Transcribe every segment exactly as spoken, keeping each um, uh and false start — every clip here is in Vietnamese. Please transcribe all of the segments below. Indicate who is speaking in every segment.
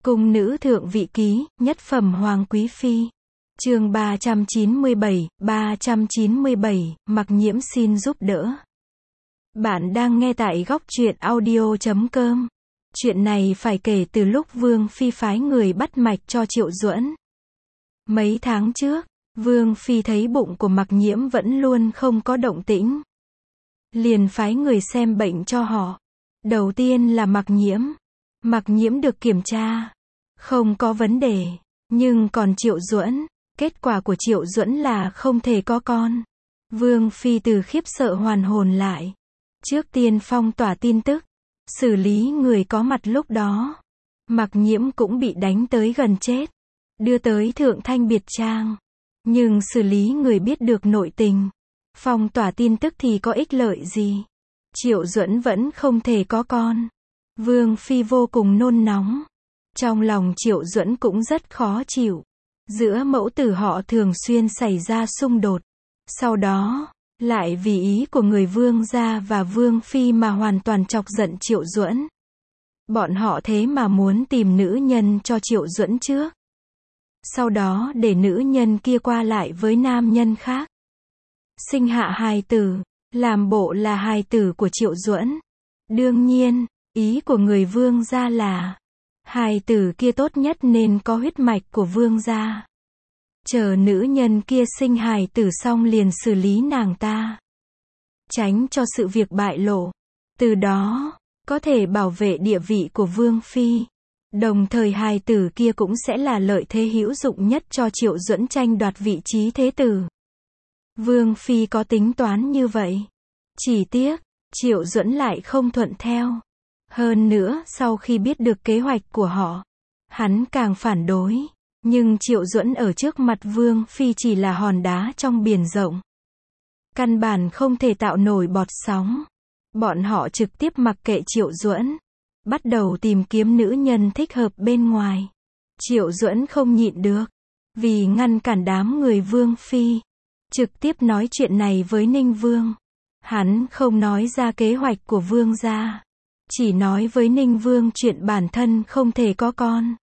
Speaker 1: Cung nữ thượng vị ký, nhất phẩm hoàng quý phi. Chương ba trăm chín mươi bảy, ba trăm chín mươi bảy, Mặc Nhiễm xin giúp đỡ. Bạn đang nghe tại góc truyện audio chấm com. Chuyện này phải kể từ lúc Vương Phi phái người bắt mạch cho Triệu Duẫn. Mấy tháng trước, Vương Phi thấy bụng của Mặc Nhiễm vẫn luôn không có động tĩnh. Liền phái người xem bệnh cho họ. Đầu tiên là Mặc Nhiễm. Mặc Nhiễm được kiểm tra. Không có vấn đề. Nhưng còn Triệu Duẫn, kết quả của Triệu Duẫn là không thể có con. Vương Phi từ khiếp sợ hoàn hồn lại. Trước tiên phong tỏa tin tức. Xử lý người có mặt lúc đó. Mặc Nhiễm cũng bị đánh tới gần chết. Đưa tới Thượng Thanh Biệt Trang. Nhưng xử lý người biết được nội tình. Phong tỏa tin tức thì có ích lợi gì? Triệu Duẫn vẫn không thể có con. Vương Phi vô cùng nôn nóng. Trong lòng Triệu Duẫn cũng rất khó chịu. Giữa mẫu tử họ thường xuyên xảy ra xung đột. Sau đó, lại vì ý của người Vương gia và Vương Phi mà hoàn toàn chọc giận Triệu Duẫn. Bọn họ thế mà muốn tìm nữ nhân cho Triệu Duẫn trước. Sau đó để nữ nhân kia qua lại với nam nhân khác. Sinh hạ hài tử, làm bộ là hài tử của Triệu Duẫn. Đương nhiên, ý của người Vương gia là hài tử kia tốt nhất nên có huyết mạch của Vương gia. Chờ nữ nhân kia sinh hài tử xong liền xử lý nàng ta. Tránh cho sự việc bại lộ. Từ đó, có thể bảo vệ địa vị của Vương Phi. Đồng thời hài tử kia cũng sẽ là lợi thế hữu dụng nhất cho Triệu Duẫn tranh đoạt vị trí thế tử. Vương Phi có tính toán như vậy. Chỉ tiếc, Triệu Duẫn lại không thuận theo. Hơn nữa, sau khi biết được kế hoạch của họ, hắn càng phản đối. Nhưng Triệu Duẫn ở trước mặt Vương Phi chỉ là hòn đá trong biển rộng. Căn bản không thể tạo nổi bọt sóng. Bọn họ trực tiếp mặc kệ Triệu Duẫn. Bắt đầu tìm kiếm nữ nhân thích hợp bên ngoài. Triệu Duẫn không nhịn được. Vì ngăn cản đám người Vương Phi. Trực tiếp nói chuyện này với Ninh Vương. Hắn không nói ra kế hoạch của Vương gia. Chỉ nói với Ninh Vương chuyện bản thân không thể có con.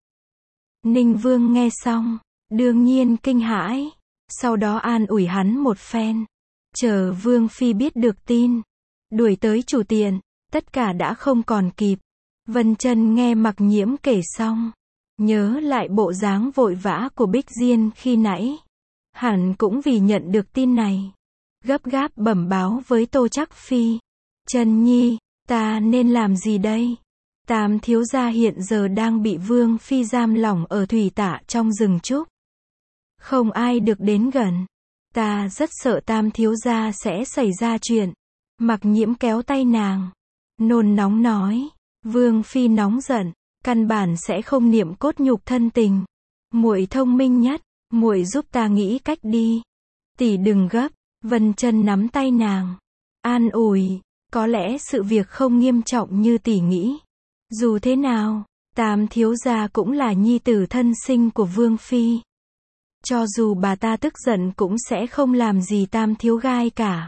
Speaker 1: Ninh Vương nghe xong, đương nhiên kinh hãi. Sau đó an ủi hắn một phen. Chờ Vương Phi biết được tin. Đuổi tới chủ tiệm, tất cả đã không còn kịp. Vân Chân nghe Mặc Nhiễm kể xong. Nhớ lại bộ dáng vội vã của Bích Diên khi nãy. Hẳn cũng vì nhận được tin này. Gấp gáp bẩm báo với Tô Trắc Phi. Chân Nhi, ta nên làm gì đây? Tam thiếu gia hiện giờ đang bị Vương Phi giam lỏng ở thủy tạ trong rừng trúc. Không ai được đến gần. Ta rất sợ Tam thiếu gia sẽ xảy ra chuyện. Mặc Nhiễm kéo tay nàng. Nôn nóng nói. Vương Phi nóng giận. Căn bản sẽ không niệm cốt nhục thân tình. Muội thông minh nhất. Muội giúp ta nghĩ cách đi. Tỷ đừng gấp. Vân Chân nắm tay nàng. An ủi. Có lẽ sự việc không nghiêm trọng như tỷ nghĩ. Dù thế nào, Tam thiếu gia cũng là nhi tử thân sinh của Vương Phi. Cho dù bà ta tức giận cũng sẽ không làm gì Tam thiếu gai cả.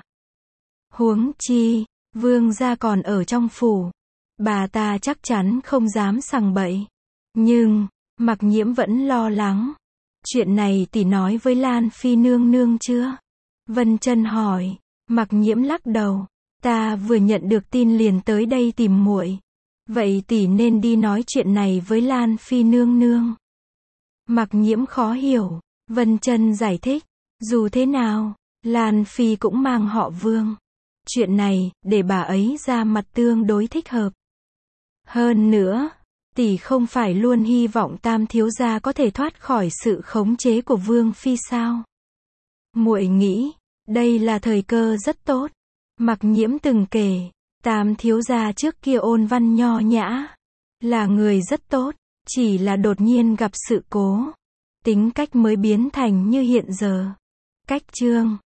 Speaker 1: Huống chi, Vương gia còn ở trong phủ. Bà ta chắc chắn không dám sằng bậy. Nhưng, Mặc Nhiễm vẫn lo lắng. Chuyện này tỷ nói với Lan Phi nương nương chưa? Vân Chân hỏi. Mặc Nhiễm lắc đầu. Ta vừa nhận được tin liền tới đây tìm muội. Vậy tỷ nên đi nói chuyện này với Lan Phi nương nương. Mặc Nhiễm khó hiểu. Vân Chân giải thích. Dù thế nào, Lan Phi cũng mang họ Vương. Chuyện này, để bà ấy ra mặt tương đối thích hợp. Hơn nữa, tỷ không phải luôn hy vọng Tam thiếu gia có thể thoát khỏi sự khống chế của Vương Phi sao? Muội nghĩ, đây là thời cơ rất tốt. Mặc Nhiễm từng kể. Tam thiếu gia trước kia ôn văn nho nhã. Là người rất tốt. Chỉ là đột nhiên gặp sự cố. Tính cách mới biến thành như hiện giờ. Cách chương.